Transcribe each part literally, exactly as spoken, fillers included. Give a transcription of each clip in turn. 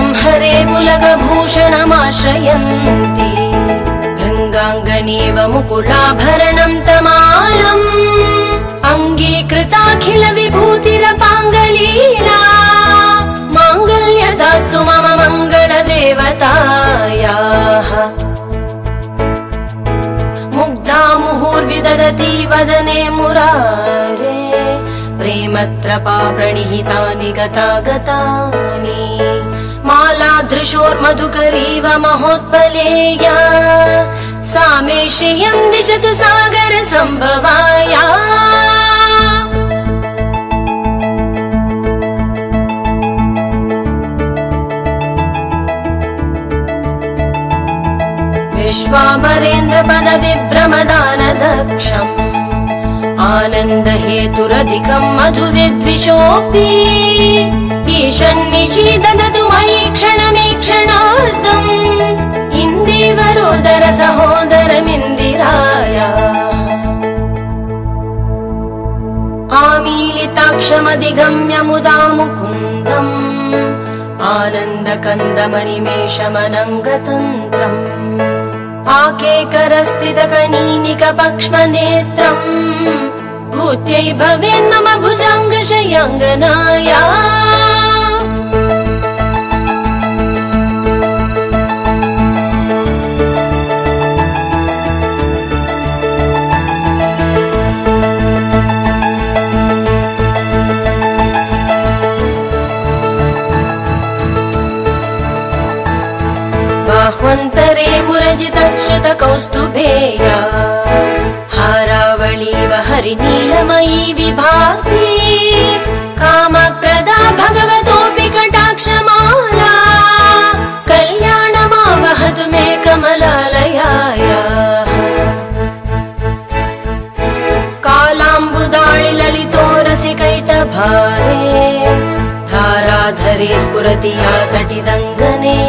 हरे पुलकभूषणमाश्रयन्ति भृङ्गाङ्गणीव मुकुलाभरणं तमालम् अङ्गीकृताखिल विभूतिरपाङ्गलीला माङ्गल्यदास्तु मम मङ्गलदेवतायाः मुग्धा मुहुर्विदधति वदने मुरारे प्रेमत्रपा प्रणिहितानि गतागतानि मालादृशोर्मधुकरीव महोत्पलेया सा मे श्रियं दिशतु सागर सम्भवाया विश्वामरेन्द्रपदविभ्रमदानदक्षम् आनन्दहेतुरधिकं मधुविद्विषोऽपि ईशन्निषीददतु मयि क्षणमीक्षणार्धम् इन्दीवरोदर सहोदरमिन्दिराया आमीलिताक्षमधिगम्य मुदा मुकुन्दम् आनन्दकन्दमणिमेषमनङ्गतन्त्रम् आकेकरस्थितकणीनिकपक्ष्मनेत्रम् भूत्यै भवेन्मम भुजाङ्गशयाङ्गनाया बाह्वन्तरे मुरजितक्षतकौस्तुभेया हारावळीव हरिनीलमयी विभाति कामप्रदा भगवतोऽपि कटाक्षमाला कल्याणमावहतु मे कमलालयायाः कालाम्बुदाळि ललितोरसिकैटभारे धाराधरे स्फुरति या तटिदङ्गने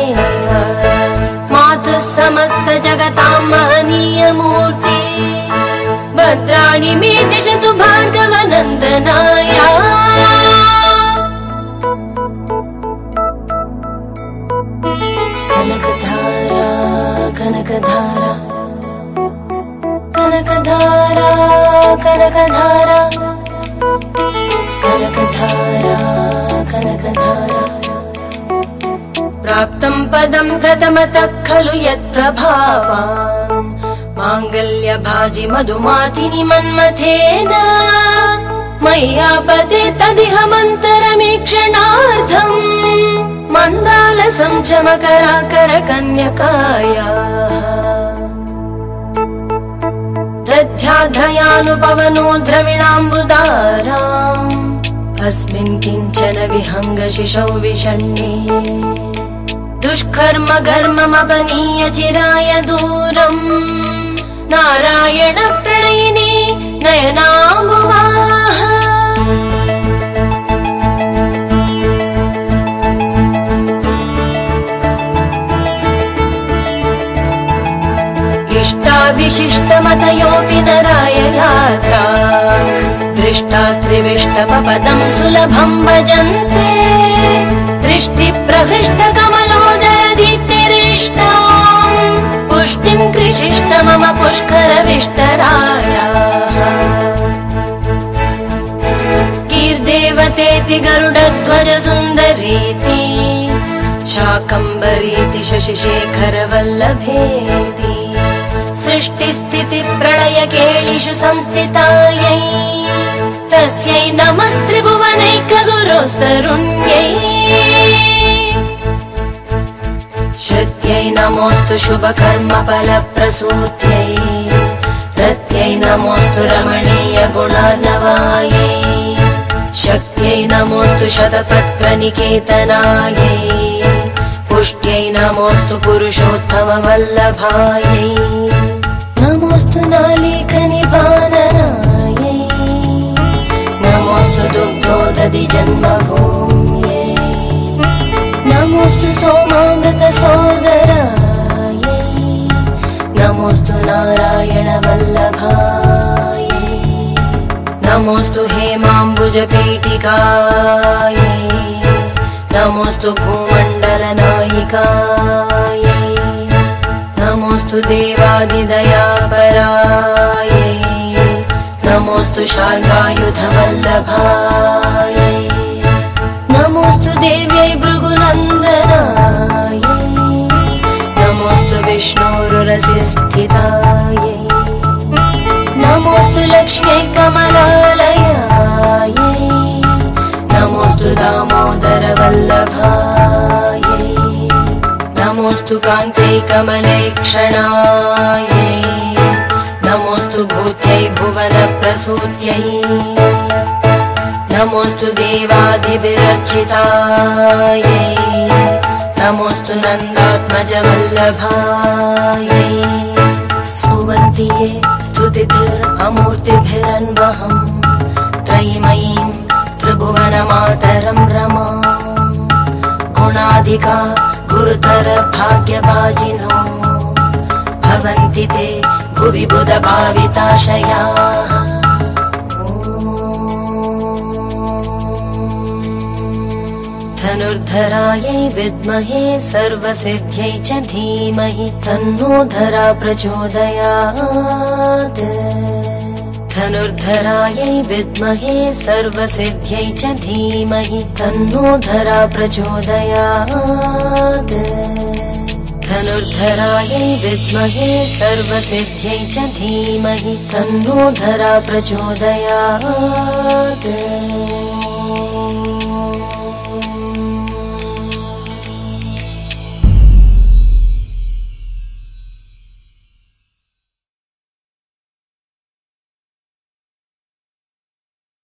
मातुः समस्त जगतां महनीय मूर्ति भद्राणि मे दिशतु भार्गवनन्दनाया कनकधारा कनकधारा कनकधारा कनकधारा कनकधारा कनकधारा प्राप्तं पदं प्रथमतः खलु यत्प्रभावान् माङ्गल्यभाजि मधुमातिनि मन्मथेन मय्यापते तदिहमन्तरमीक्षणार्थम् मन्दालसं च मकराकरकन्यकायाः दध्याधयानुपवनो द्रविणाम्बुदाराम् अस्मिन् किञ्चन विहङ्गशिशौ विषण्णे दुष्कर्म घर्ममपनीय चिराय दूरम् नारायण प्रणयिनी नयनाम्बुवाः इष्टाविशिष्टमतयोऽपि नराय यात्रा दृष्टास्त्रिविष्टपपदं सुलभं भजन्ते दृष्टिप्रहृष्टकमलोदयदीप्तिरिष्टाम् पुष्टिं कृशिष्ट मम पुष्करविष्टरायाः कीर्देवतेति गरुडध्वज सुन्दरीति शाकम्भरीति शशिशेखरवल्लभेति सृष्टिस्थितिप्रलयकेलिषु संस्थितायै तस्यै नमस्त्रिभुवनैकगुरोस्तरुण्यै श्रुत्यै नमोऽस्तु शुभकर्मफलप्रसूत्यै रत्यै नमोऽस्तु रमणीय गुणार्णवायै शक्त्यै नमोऽस्तु शतपत्रनिकेतनायै पुष्ट्यै नमोऽस्तु पुरुषोत्तमवल्लभायै नमोऽस्तु नालीकनिपाननायै नमोऽस्तु दुग्धोदधि जन्मभूम्यै नमोऽस्तु सोमामृतसोदरायै नमोऽस्तु नारायणवल्लभायै नमोऽस्तु हेमाम्बुजपीठिकायै नमोऽस्तु भूमण्डल कालनायिकायै नमोऽस्तु देवादिदयापरायै नमोऽस्तु शार्ङ्गायुधवल्लभायै नमोऽस्तु देव्यै भृगुनन्दनायै नमोऽस्तु विष्णोरुरसिस्थितायै नमोऽस्तु लक्ष्म्यै कमलालयायै नमोऽस्तु दामोदरवल्लभायै नमोऽस्तु कान्त्यै कमलैक्षणायै नमोऽस्तु भूत्यै भुवनप्रसूत्यै नमोऽस्तु देवादिभिरर्चितायै नमोऽस्तु नन्दात्मजवल्लभायै स्तुवन्ति ये स्तुतिभिरमूर्तिभिरन्वहम् त्रयीमयीम् त्रिभुवनमातरं रमाम् गुणाधिका गुरुतर भाग्यभाजिनो भवन्ति ते भुवि बुधभाविताशयाः धनुर्धरायै विद्महे सर्वसिद्ध्यै च धीमहि तन्नो धरा प्रचोदयात् धनुर्धरायै विद्महे सर्वसिद्ध्यै च धीमहि तन्नो धरा प्रचोदयात् धनुर्धरायै विद्महे सर्वसिद्ध्यै च धीमहि तन्नो धरा प्रचोदयात्।